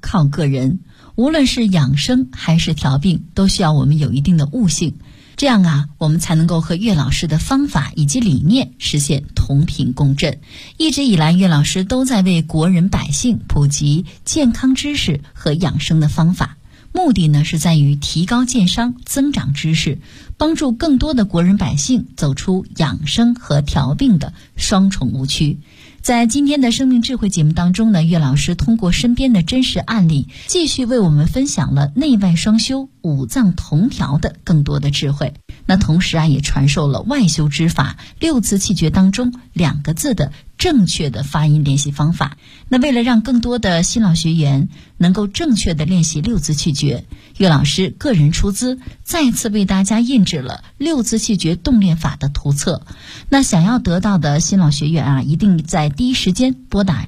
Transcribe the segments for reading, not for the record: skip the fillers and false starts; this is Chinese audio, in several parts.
靠个人，无论是养生还是调病，都需要我们有一定的悟性。这样啊，我们才能够和岳老师的方法以及理念实现同频共振。一直以来，岳老师都在为国人百姓普及健康知识和养生的方法，目的呢是在于提高健商、增长知识，帮助更多的国人百姓走出养生和调病的双重误区。在今天的生命智慧节目当中呢，岳老师通过身边的真实案例，继续为我们分享了内外双修、五脏同调的更多的智慧。那同时啊，也传授了外修之法六字气诀当中2个字的正确的发音练习方法。那为了让更多的新老学员能够正确的练习六字气诀，岳老师个人出资再次为大家印制了六字气诀动练法的图册。那想要得到的新老学员啊，一定在第一时间拨打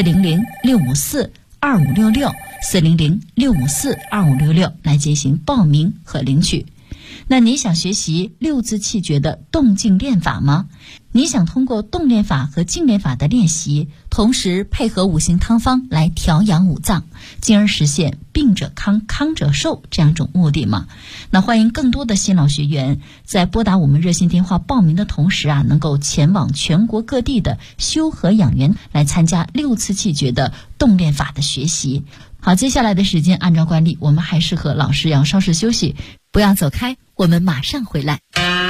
400-654-2566，400-654-2566来进行报名和领取。那你想学习六字气诀的动静练法吗？你想通过动练法和静练法的练习，同时配合五行汤方来调养五脏，进而实现病者康、康者寿这样一种目的吗？那欢迎更多的新老学员在拨打我们热线电话报名的同时啊，能够前往全国各地的修和养元来参加六字气诀的动练法的学习。好，接下来的时间按照惯例，我们还是和老师要稍事休息，不要走开，我们马上回来。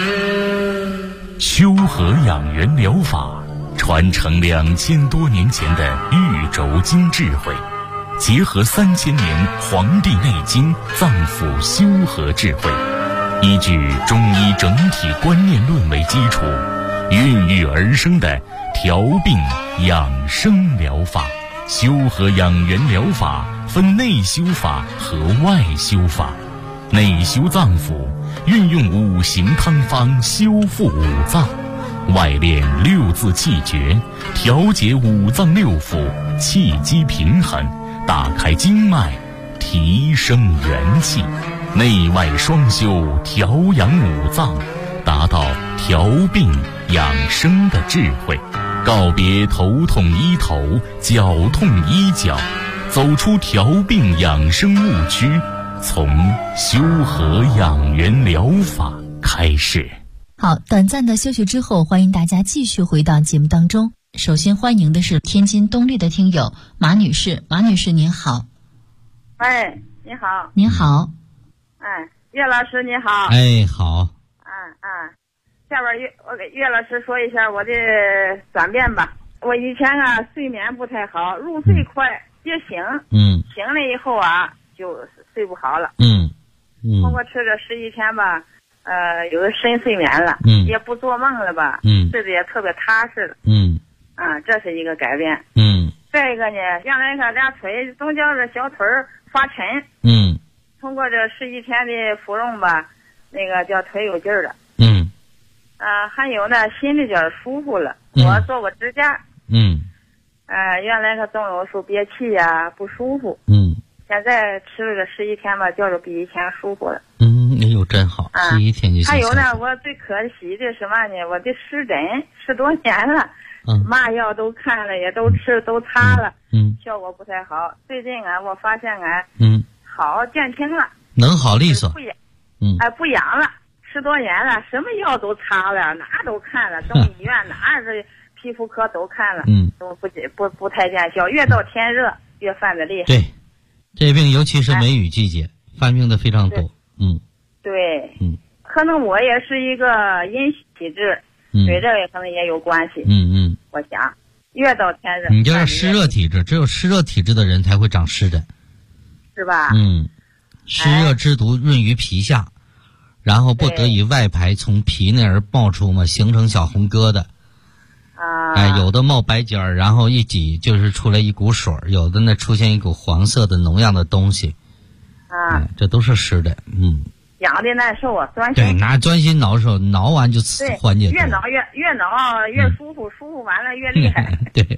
修和养元疗法传承2000多年前的玉轴经智慧，结合3000年《黄帝内经》脏腑修和智慧，依据中医整体观念论为基础，孕育而生的调病养生疗法。修和养元疗法分内修法和外修法。内修脏腑，运用五行汤方修复五脏；外练六字气诀，调节五脏六腑，气机平衡，打开经脉，提升元气。内外双修，调养五脏，达到调病养生的智慧。告别头痛医头，脚痛医脚，走出调病养生误区，从修和养元疗法开始。 好，短暂的休息之后，欢迎大家继续回到节目当中。首先欢迎的是天津东丽的听友马女士。马女士您好。 哎，你好。 您好。 哎，岳老师你好。 哎，好。 下边我给岳老师说一下我的转变吧。我以前啊睡眠不太好，入睡快，别醒。醒了以后啊就睡不好了。通过吃这11天吧，有个深睡眠了。也不做梦了吧。睡得也特别踏实了。这是一个改变。再一个呢，原来看俩腿总觉着小腿发沉。通过这11天的服用吧，那个叫腿有劲儿了。还有呢，心里边舒服了。我做过指甲。原来他总有时候憋气呀，不舒服。现在吃了这11天吧，觉着比以前舒服了。 哎呦，真好！11天就行。 还有呢，我最可惜的什么呢？我的湿疹10多年了，嘛药都看了，也都吃都擦了，效果不太好。最近啊，我发现好减轻了， 能好利索。 不痒了。10多年了，什么药都擦了，哪都看了，中医院哪是皮肤科都看了，都不太见效。越到天热越犯的厉害。 对，这病尤其是梅雨季节，犯病的非常多。 对，可能我也是一个阴体质，对这个可能也有关系。我想越到天热， 你就是湿热体质，只有湿热体质的人才会长湿疹， 是吧？ 湿热之毒润于皮下。然后不得已外排，从皮那儿冒出嘛，形成小红疙瘩。有的冒白尖儿，然后一挤就是出来一股水，有的呢出现一股黄色的脓样的东西。这都是湿的。 痒的难受啊，钻心。 对，拿钻心挠手，挠完就缓解。 越挠越舒服，舒服完了越厉害。 对。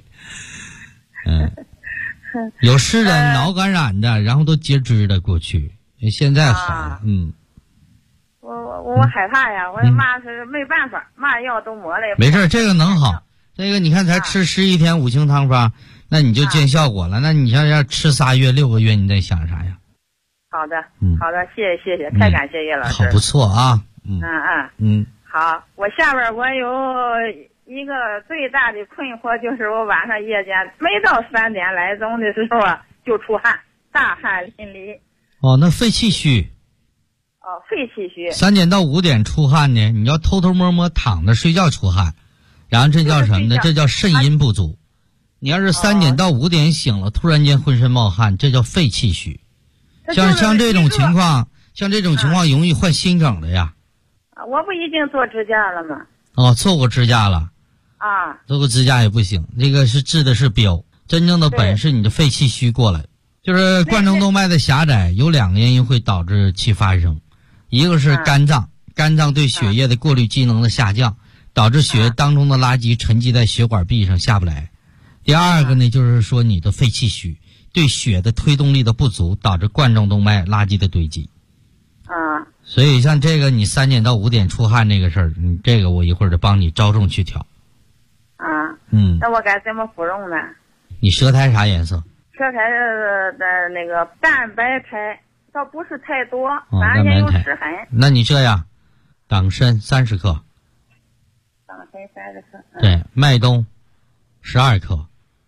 有湿疹、脑感染的，然后都截肢的过去，现在好了。 我害怕呀，我嘛是没办法，嘛药都抹了。 没事，这个能好。这个你看，才吃11天五行汤方， 那你就见效果了。那你要吃3月6个月，你在想啥呀？ 好的，好的，谢谢，太感谢叶老师。 好，不错啊。 好，我下边我有一个最大的困惑，就是我晚上夜间没到3点来钟的时候啊，就出汗，大汗淋漓。 哦，那肺气虚。 哦，肺气虚。3 点到5点出汗呢，你要偷偷摸摸躺着睡觉出汗，然后这叫什么呢？这叫肾阴不足。你要是3点到5点醒了，突然间浑身冒汗，这叫肺气虚。像这种情况，容易患心梗的呀。 我不已经做支架了吗？ 哦，做过支架了。做过支架也不行，这个是治的是标，真正的本是你的肺气虚过来。就是冠状动脉的狭窄有2个原因会导致其发生，一个是肝脏对血液的过滤机能的下降，导致血液当中的垃圾沉积在血管壁上下不来。第二个呢，就是说你的肺气虚对血的推动力的不足，导致冠状动脉垃圾的堆积。所以像这个你3点到5点出汗这个事儿，这个我一会儿就帮你着重去调。 那我该怎么服用呢？ 你舌苔啥颜色？ 舌苔的那个淡白苔，倒不是太多，反正也有湿痕。 那你这样，党参30克。 党参30克。 对，麦冬12克。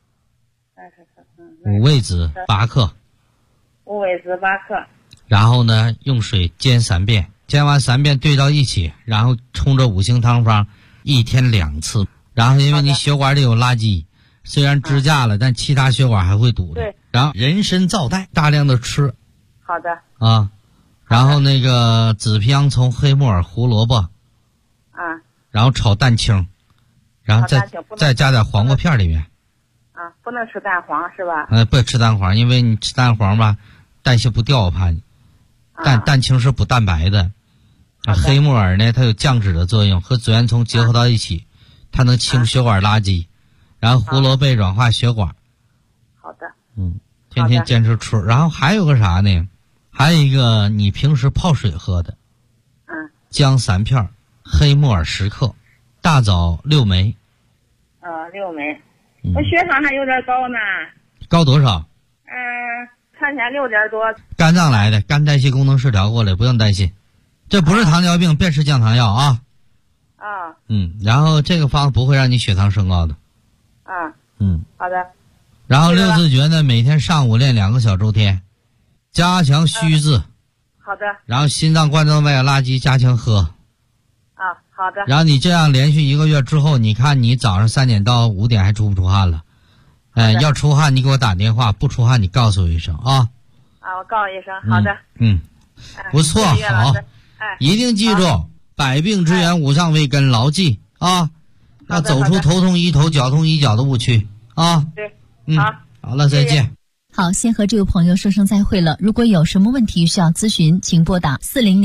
五味子8克。 五味子8克。 然后呢，用水煎3遍，煎完3遍兑到一起，然后冲着5行汤方，1天2次。然后因为你血管里有垃圾，虽然支架了，但其他血管还会堵的。然后人参皂苷大量的吃。 好的。 然后那个紫皮洋葱、黑木耳、胡萝卜。然后炒蛋清，然后再加点黄瓜片里面。 不能吃蛋黄是吧？ 不吃蛋黄，因为你吃蛋黄吧，代谢不掉，我怕你。蛋清是补蛋白的。黑木耳呢，它有降脂的作用，和紫圆葱结合到一起，它能清血管垃圾。然后胡萝卜软化血管。 好的。 天天坚持吃。然后还有个啥呢？还有一个你平时泡水喝的。姜3片，黑木耳10克，大枣6枚。 6枚。我血糖还有点高呢。 高多少？ 看起来6点多。 肝脏来的，肝代谢功能失调过来，不用担心。这不是糖尿病，别吃降糖药啊。然后这个方子不会让你血糖升高的。 好的。 然后6字诀呢，每天上午练2个小周天，加强虚字。 好的。 然后心脏冠状脉垃圾加强喝。 好的。 然后你这样连续1个月之后，你看你早上3点到5点还出不出汗了？要出汗你给我打电话，不出汗你告诉我一声啊。 我告诉一声。好的。 不错，好。一定记住，百病之源五脏未根，牢记啊。要走出头痛医头，脚痛医脚的误区啊。 对。 好了，再见。 好，先和这位朋友说声再会了。如果有什么问题需要咨询，请拨打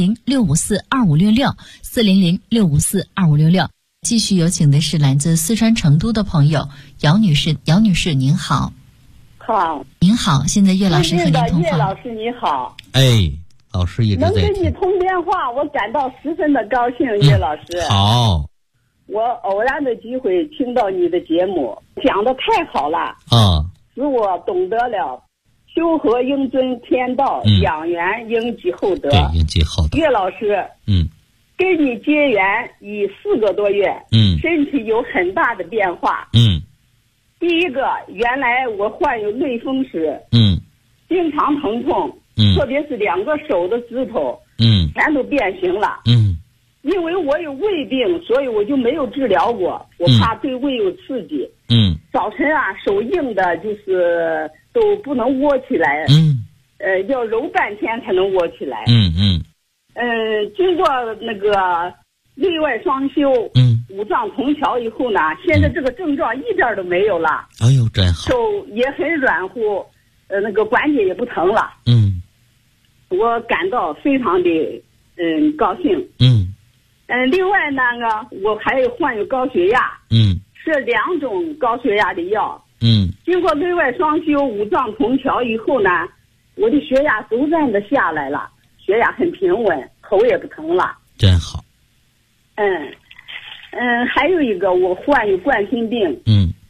400-654-2566，400-654-2566。继续有请的是来自四川成都的朋友姚女士。姚女士您好。您好，现在岳老师和您通话。 岳老师你好。 老师一直在听。 能跟你通电话，我感到十分的高兴。岳老师。 好。 我偶然的机会听到你的节目，讲得太好了。使我懂得了修和应遵天道，养元应积厚德。 对，应积厚德。 岳老师，跟你结缘已4个多月，身体有很大的变化。第一个，原来我患有类风湿，经常疼痛，特别是2个手的指头，全都变形了。因为我有胃病，所以我就没有治疗过，我怕对胃有刺激。早晨手硬的，就是都不能窝起来。要揉半天才能窝起来。经过那个内外双修，五脏同调以后呢，现在这个症状一点都没有了。 哎呦，真好。 手也很软乎，那个关节也不疼了。我感到非常的高兴。另外那个我还患有高血压。吃2种高血压的药。经过内外双修，五脏同调以后呢，我的血压逐渐的下来了，血压很平稳，头也不疼了。 真好。 还有一个我患有冠心病。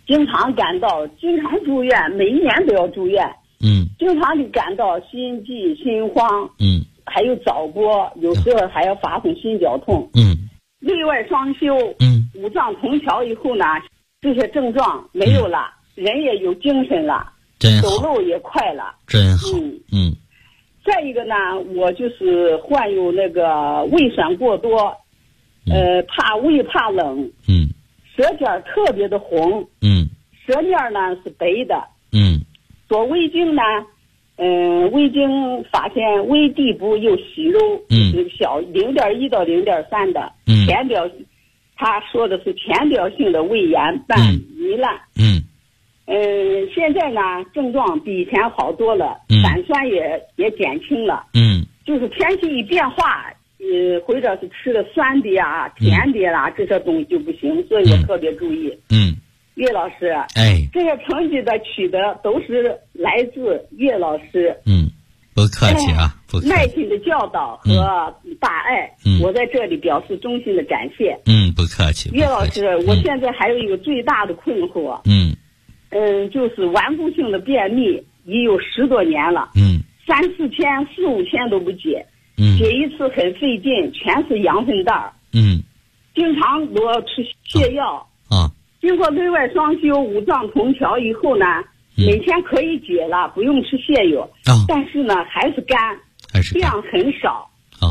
经常感到，经常住院，每一年都要住院。经常的感到心悸、心慌。还有早搏，有时候还要发生心绞痛。内外双修。五脏同调以后呢，这些症状没有了，人也有精神了， 真好， 走路也快了， 真好。 再一个呢，我就是患有那个胃酸过多，怕胃怕冷。舌尖特别的红。舌面呢是白的。做胃镜呢，胃镜发现胃底部有息肉，小0.1到0.3的浅表，他说的是浅表性的胃炎伴糜烂。现在呢症状比以前好多了，胆酸也减轻了。就是天气一变化，或者是吃的酸的呀、甜的啦，这些东西就不行，所以我特别注意。岳老师，这些成绩的取得都是来自岳老师。 不客气啊，不客气。 耐心的教导和大爱，我在这里表示衷心的感谢。 不客气。 岳老师，我现在还有一个最大的困惑。就是顽固性的便秘，已有10多年了。3、4天、4、5天都不解。解一次很费劲，全是羊粪蛋儿。经常都要吃泻药。经过内外双修、五脏同调以后呢，每天可以解了，不用吃泻药。但是呢，还是干，量很少。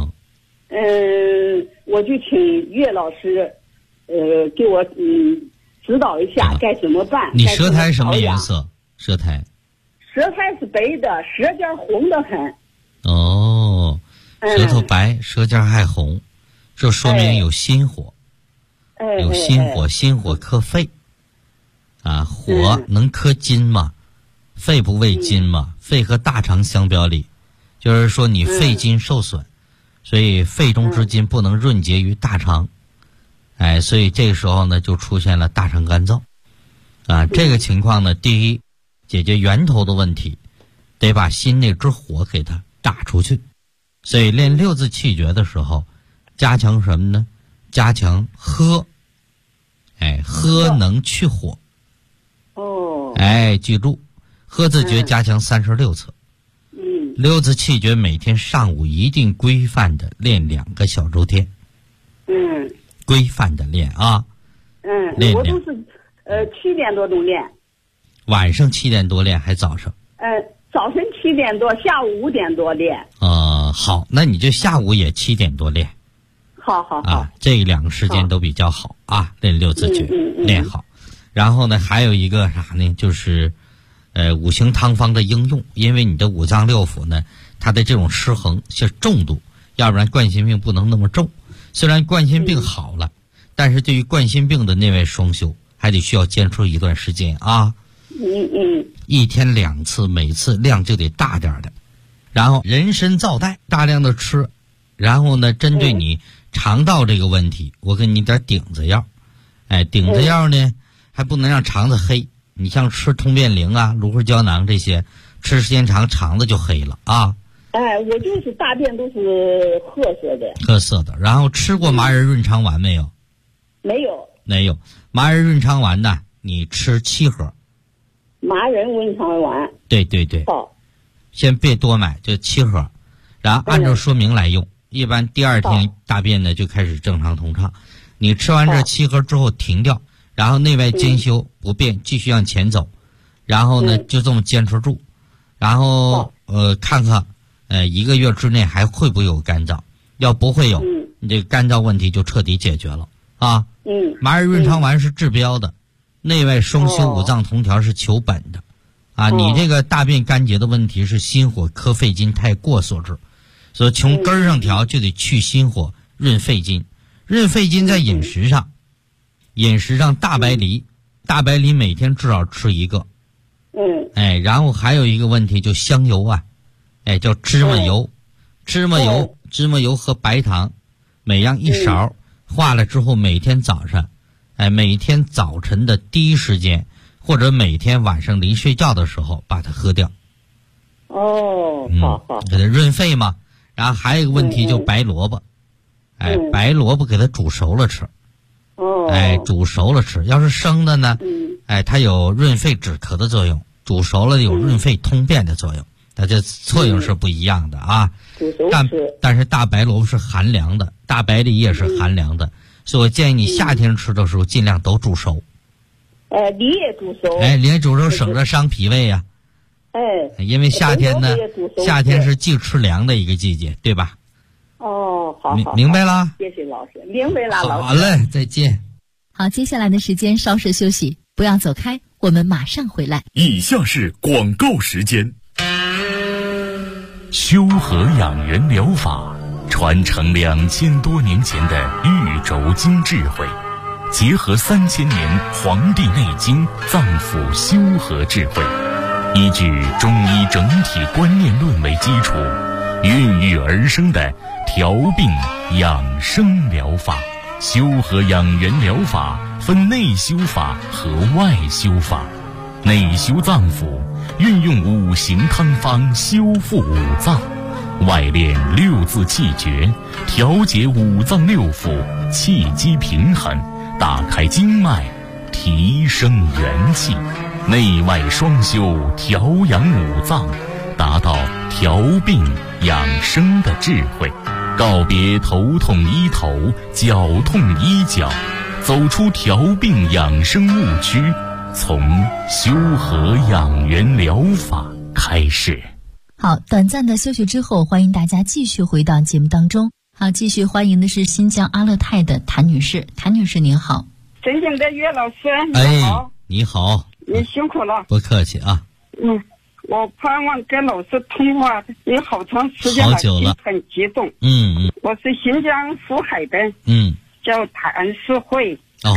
我就请岳老师，给我指导一下该怎么办。 你舌苔什么颜色？舌苔是白的，舌尖红得很。 舌头白，舌尖还红，这说明有心火。有心火，心火克肺。火能克筋吗？肺不为筋吗？肺和大肠相表里，就是说你肺筋受损，所以肺中之筋不能润结于大肠。所以这个时候呢，就出现了大肠干燥。这个情况呢，第一，解决源头的问题，得把心那只火给它打出去。所以练6字气诀的时候，加强什么呢？加强喝。喝能去火。记住，喝字诀加强36次。6字气诀每天上午一定规范的练2个小周天。规范的练啊。 我都是7点多钟练。 晚上7点多练还早上？ 早晨7点多，下午5点多练。 好，那你就下午也7点多练。 好。 这2个时间都比较好啊，练6字诀练好。然后呢，还有一个啥呢？就是五行汤方的应用，因为你的五脏六腑呢，它的这种失衡是重度，要不然冠心病不能那么重。虽然冠心病好了，但是对于冠心病的内外双修，还得需要坚持一段时间啊。1天2次，每次量就得大点的。然后人参皂带大量的吃，然后呢，针对你肠道这个问题，我给你点顶子药。顶子药呢，还不能让肠子黑。你像吃通便灵啊、芦荟胶囊这些，吃时间长肠子就黑了啊。 我就是大便都是褐色的。 褐色的。然后吃过麻仁润肠丸没有？ 没有。 没有。麻仁润肠丸呢，你吃7盒。 麻仁润肠丸。 对。 好。 先别多买，就7盒，然后按照说明来用。一般第2天大便呢就开始正常通畅。你吃完这7盒之后停掉，然后内外兼修不变，继续向前走，然后呢就这么坚持住，然后看看1个月之内还会不会有干燥，要不会有，你这个干燥问题就彻底解决了啊。麻仁润肠丸是治标的，内外双修五脏同调是求本的啊。你这个大便干结的问题是心火克肺经太过所致，所以从根上调就得去心火润肺经。润肺经在饮食上，大白梨每天至少吃1个。然后还有一个问题就香油啊，叫芝麻油。芝麻油和白糖每样1勺，化了之后每天早上，每天早晨的第一时间或者每天晚上临睡觉的时候把它喝掉。 好。 给它润肺嘛。然后还有一个问题就白萝卜。白萝卜给它煮熟了吃。煮熟了吃。要是生的呢， 它有润肺止咳的作用，煮熟了有润肺通便的作用，它这作用是不一样的啊。但是大白萝卜是寒凉的，大白梨也是寒凉的，所以我建议你夏天吃的时候尽量都煮熟。 梨也煮熟。 梨也煮熟，省着伤脾胃呀。因为夏天呢，夏天是忌吃凉的一个季节，对吧？ 好， 明白了。 谢谢老师，明白了，老师。 好嘞，再见。 好，接下来的时间稍事休息，不要走开，我们马上回来。 以下是广告时间。修和养元疗法传承2000多年前的玉轴经智慧，结合3000年《黄帝内经》脏腑修和智慧，依据中医整体观念论为基础，孕育而生的调病养生疗法。修和养元疗法分内修法和外修法。内修脏腑，运用5行汤方修复5脏；外练6字气诀，调节5脏6腑，气机平衡，打开经脉，提升元气。内外双修，调养5脏，达到调病养生的智慧。告别头痛医头，脚痛医脚，走出调病养生误区，从修和养元疗法开始。 好，短暂的休息之后，欢迎大家继续回到节目当中。好，继续欢迎的是新疆阿勒泰的谭女士。谭女士您好。 尊敬的岳老师你好。 你好， 你辛苦了。 不客气啊。 我盼望跟老师通话有好长时间了，心很激动。我是新疆福海的，叫谭世慧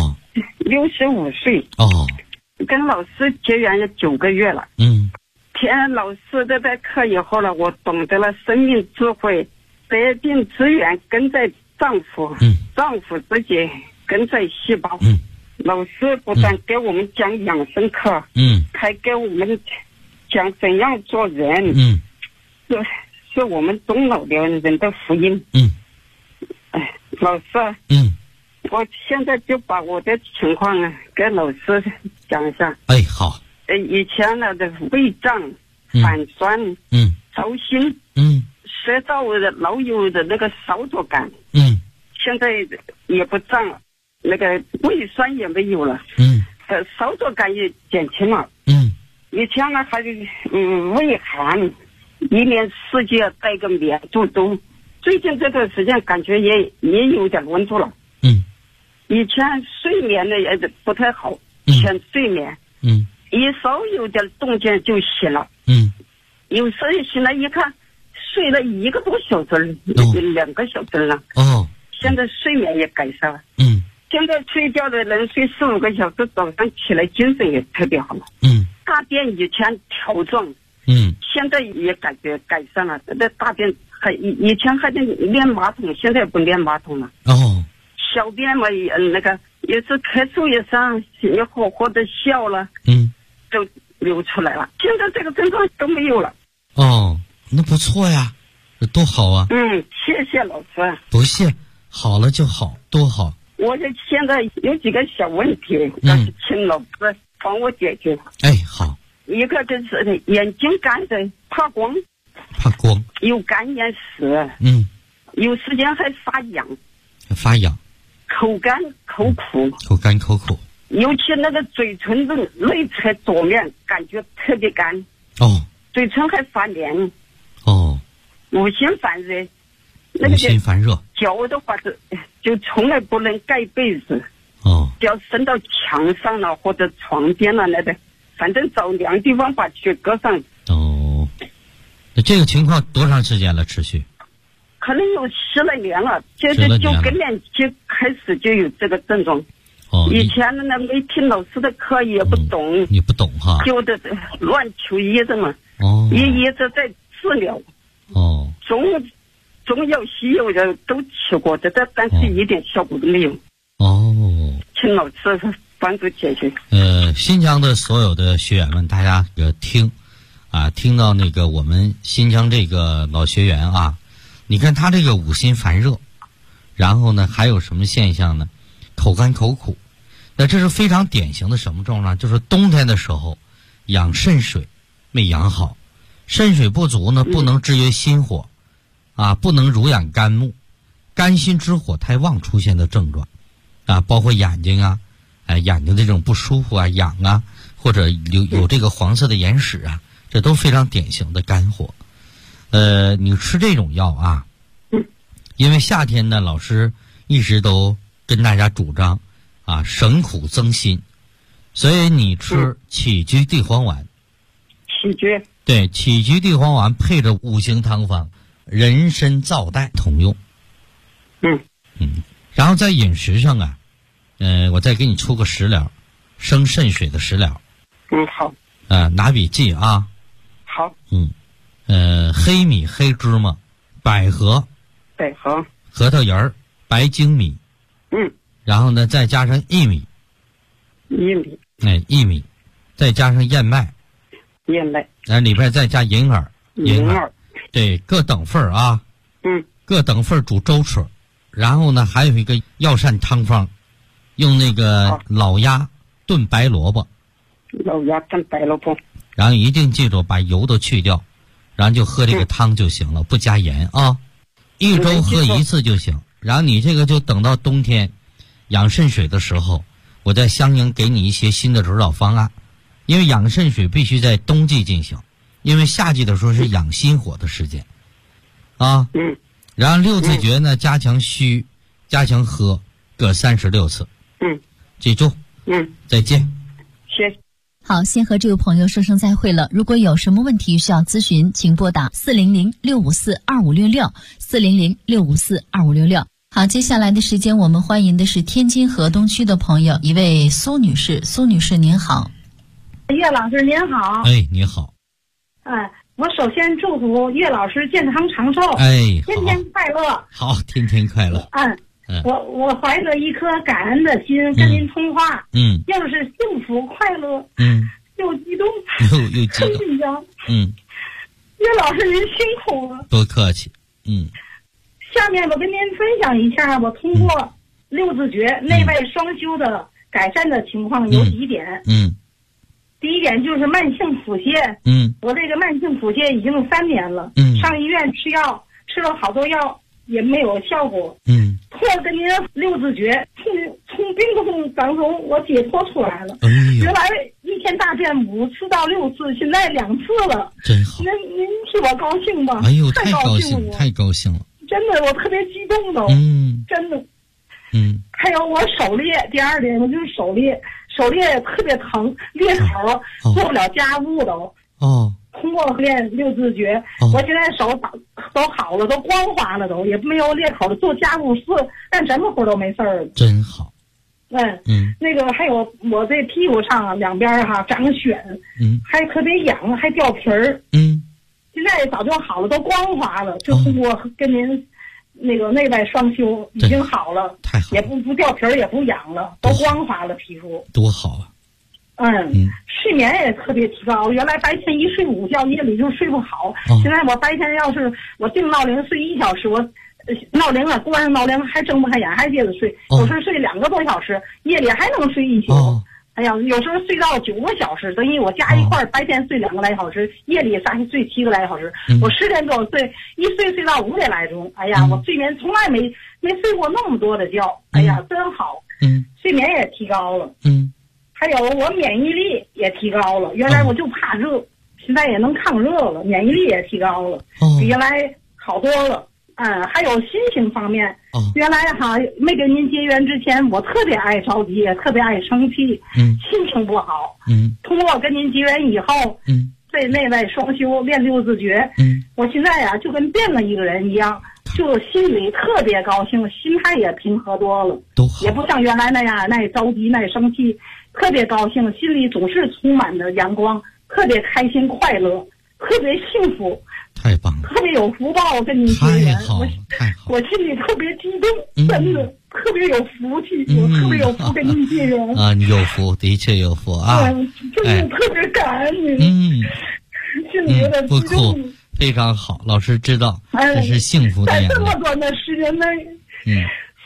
，65岁。跟老师结缘有9个月了。听老师的课以后了，我懂得了生命智慧，得病之源根在脏腑，脏腑之节根在细胞。老师不但给我们讲养生课，还给我们讲怎样做人，是我们中老年人的福音。老师，我现在就把我的情况给老师讲一下。 好。 以前的胃胀、反酸、糟心，舌道的老有的那个烧灼感，现在也不胀了，那个胃酸也没有了，烧灼感也减轻了。以前呢还胃寒，一年4季带个棉肚兜，最近这段时间感觉也有点温度了。以前睡眠呢也不太好，浅睡眠，一稍有点动静就醒了。有时候醒来一看，睡了1个多小时，2个小时了。现在睡眠也改善了。现在睡觉的人睡4-5个小时，早上起来精神也特别好了。大便以前条状，现在也感觉改善了。这大便以前还得练马桶，现在不练马桶了。小便嘛那个也是咳嗽也上，也火火的笑了，就流出来了。现在这个症状都没有了。 那不错呀，这多好啊。 谢谢老师。 不谢，好了就好，多好。 我这现在有几个小问题，请老师帮我解决。 好。 一个就是眼睛干的怕光，有干眼屎，有时间还发痒，口干口苦，尤其那个嘴唇的内侧左面感觉特别干，嘴唇还发黏，五心烦热，脚的话就从来不能盖被子，要伸到墙上了或者床边了那个，反正找凉地方把脚搁上。 这个情况多长时间了？持续？ 可能有10来年了，就跟年级开始就有这个症状。以前呢没听老师的课也不懂， 你不懂哈， 就的乱求医的嘛。一直在治疗。中药西药的都吃过的，但是一点效果都没有。请老师帮助解决。 新疆的所有的学员们，大家听到那个我们新疆这个老学员啊，你看他这个五心烦热，然后呢还有什么现象呢？口干口苦， 那这是非常典型的什么状况？就是冬天的时候养肾水没养好，肾水不足呢，不能制约心火啊，不能濡养肝木，肝心之火太旺出现的症状啊，包括眼睛啊，眼睛这种不舒服啊、痒啊，或者有这个黄色的眼屎啊，这都非常典型的肝火。你吃这种药啊，因为夏天呢，老师一直都跟大家主张啊，省苦增辛，所以你吃杞菊地黄丸。 杞菊。 对，杞菊地黄丸配着五行汤方人参皂带同用。然后在饮食上啊，我再给你出个食疗，生肾水的食疗。 好。 拿笔记啊。 好。 黑米、黑芝麻、百合、核桃仁儿、白粳米。然后呢，再加上薏米。薏米，再加上燕麦。里边再加银耳。对，各等份啊。各等份煮粥吃。然后呢，还有一个药膳汤方，用那个老鸭炖白萝卜。然后一定记住把油都去掉，然后就喝这个汤就行了，不加盐啊。一周喝一次就行。然后你这个就等到冬天养肾水的时候，我再相应给你一些新的指导方案。因为养肾水必须在冬季进行，因为夏季的时候是养心火的时间啊。然后六字诀呢，加强虚，加强喝，各36次。记住。再见。 谢谢。 好，先和这位朋友说声再会了。如果有什么问题需要咨询，请拨打400-654-2566 400-654-2566。好，接下来的时间我们欢迎的是天津河东区的朋友，一位苏女士。苏女士您好。 岳老师您好。 你好。 我首先祝福岳老师健康长寿，天天快乐。 好，天天快乐。 我怀着一颗感恩的心跟您通话，又是幸福快乐，又激动， 又激动， 紧张。岳老师您辛苦了。 多客气。 下面我跟您分享一下，我通过六字诀内外双修的改善的情况有几点。第一点就是慢性腹泻。我这个慢性腹泻已经3年了。上医院吃药，吃了好多药也没有效果。通过跟您六字诀，从病痛当中我解脱出来了。原来一天大便5次到6次，现在2次了。 真好。 您替我高兴吧？ 太高兴了，太高兴了。 真的，我特别激动都。真的。还有我手裂，第二点我就是手裂特别疼，裂口做不了家务都。通过练六字诀，我现在手都好了，都光滑了，都也没有裂口了，做家务事干什么活都没事儿。 真好。 那个还有我这屁股上两边长癣，还特别痒，还掉皮儿。现在早就好了，都光滑了，就通过跟您那个内外双修已经好了， 太好了， 也不掉皮儿，也不痒了，都光滑了皮肤。 多好啊！ 睡眠也特别提高。原来白天一睡午觉，夜里就睡不好。现在我白天要是我定闹铃睡1小时，我闹铃关上闹铃还睁不开眼，还接着睡。有时候睡2个多小时，夜里还能睡1宿。有时候睡到9个小时，等于我加一块白天睡2个来小时，夜里再睡7个来小时。我10点多睡，一睡到5点来钟。我睡眠从来没睡过那么多的觉。真好。睡眠也提高了。还有我免疫力也提高了，原来我就怕热，现在也能抗热了，免疫力也提高了，比原来好多了。还有心情方面，原来没跟您结缘之前，我特别爱着急，也特别爱生气，心情不好。通过跟您结缘以后，在内外双修练六字诀，我现在就跟变了一个人一样，就心里特别高兴，心态也平和多了，也不像原来那样那着急那生气，特别高兴，心里总是充满着阳光，特别开心快乐，特别幸福。 太棒了， 特别有福报，跟您结缘，我心里特别激动，真的特别有福气，我特别有福跟您结缘。 你有福，的确有福啊！ 真的特别感恩您。心里有点激动。非常好，老师知道这是幸福的。 在这么短的时间内，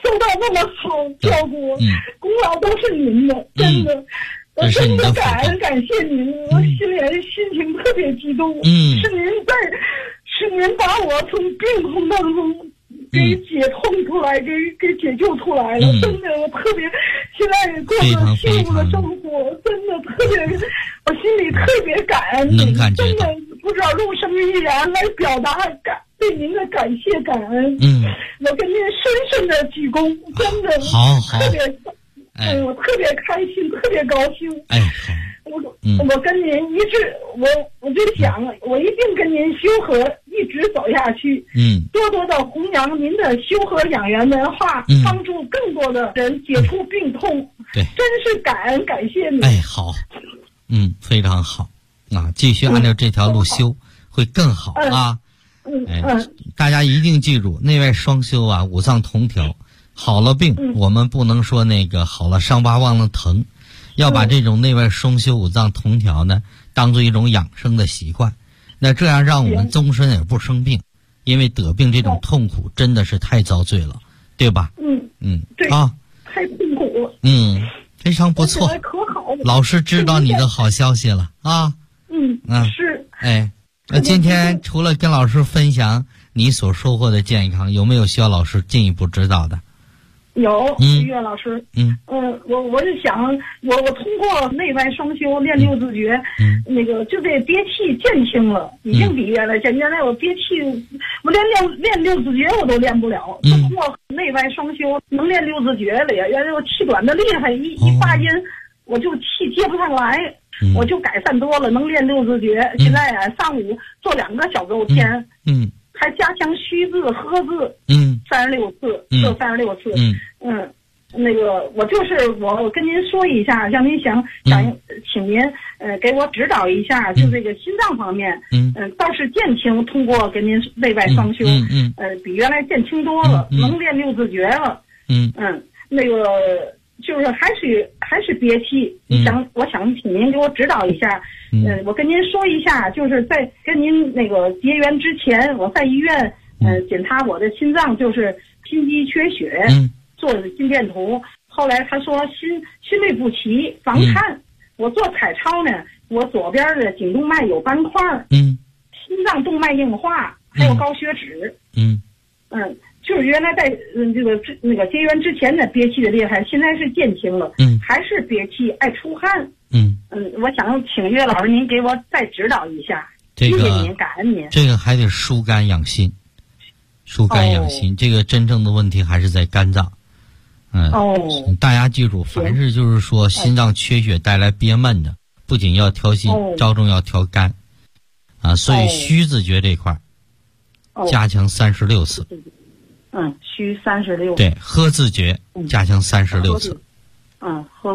受到那么好照顾，功劳都是您的，真的。我真的感谢您，我心情特别激动。是您把我从病痛当中给解痛出来，给解救出来了。真的，我特别现在过着幸福的生活，真的特别，我心里特别感恩您，真的不知道用什么语言来表达对您的感谢感恩。我跟您深深的鞠躬，真的好特别。我特别开心，特别高兴。我跟您一直，我就想，我一定跟您修和一直走下去。多多的弘扬您的修和养元文化，帮助更多的人解除病痛。 对， 真是感谢您。 好，非常好啊！继续按照这条路修，会更好啊。大家一定记住，内外双修啊，五脏同调。好了病，我们不能说那个好了伤疤忘了疼，要把这种内外双修五脏同调呢，当做一种养生的习惯。那这样让我们终身也不生病，因为得病这种痛苦真的是太遭罪了，对吧？ 对啊，太痛苦了。 非常不错，老师知道你的好消息了啊。 是。 那今天除了跟老师分享你所收获的健康，有没有需要老师进一步指导的？ 有，岳老师。我就想，我通过内外双修练六字诀，那个就这憋气减轻了，已经比原来原来我憋气，我练六字诀我都练不了。通过内外双修能练六字诀了呀，原来我气短的厉害，一发音我就气接不上来，我就改善多了，能练六字诀。现在上午做2个小勾天。还加强虚字、喝字，36次，做36次。那个我跟您说一下，让您想请您给我指导一下，就这个心脏方面，倒是减轻，通过跟您内外双修，比原来减轻多了，能练六字诀了。那个就是还是憋气，我想请您给我指导一下。我跟您说一下，就是在跟您那个结缘之前，我在医院检查我的心脏，就是心肌缺血，做的心电图。后来他说心律不齐，房颤。我做彩超呢，我左边的颈动脉有斑块，心脏动脉硬化，还有高血脂。就是原来在那个结缘之前的憋气的厉害，现在是减轻了，还是憋气爱出汗。我想请岳老师您给我再指导一下，谢谢您，感恩您。 这个还得疏肝养心，这个真正的问题还是在肝脏。大家记住，凡是就是说心脏缺血带来憋闷的，不仅要调心，着重要调肝所以虚字诀这块加强36次。 虚36。 对，喝字诀加强36次。 喝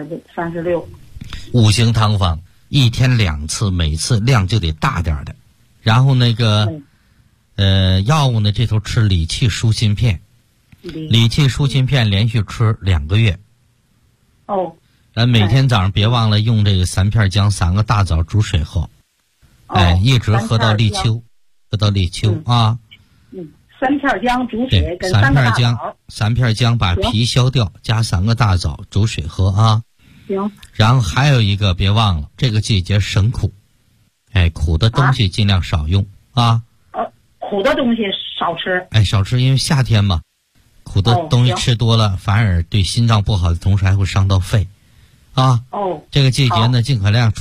36。 五行汤方1天2次，每次量就得大点的。然后那个药物呢，这头吃理气舒心片，理气舒心片连续吃2个月。每天早上别忘了用这个3片姜3个大枣煮水喝，一直喝到立秋，啊。 3片姜煮水跟3个大枣 ，3片姜把皮削掉，加3个大枣煮水喝啊。 行。 然后还有一个别忘了，这个季节省苦，苦的东西尽量少用啊。 苦的东西少吃。 少吃，因为夏天嘛，苦的东西吃多了，反而对心脏不好的同时还会伤到肺，啊。 哦。 这个季节呢，尽可量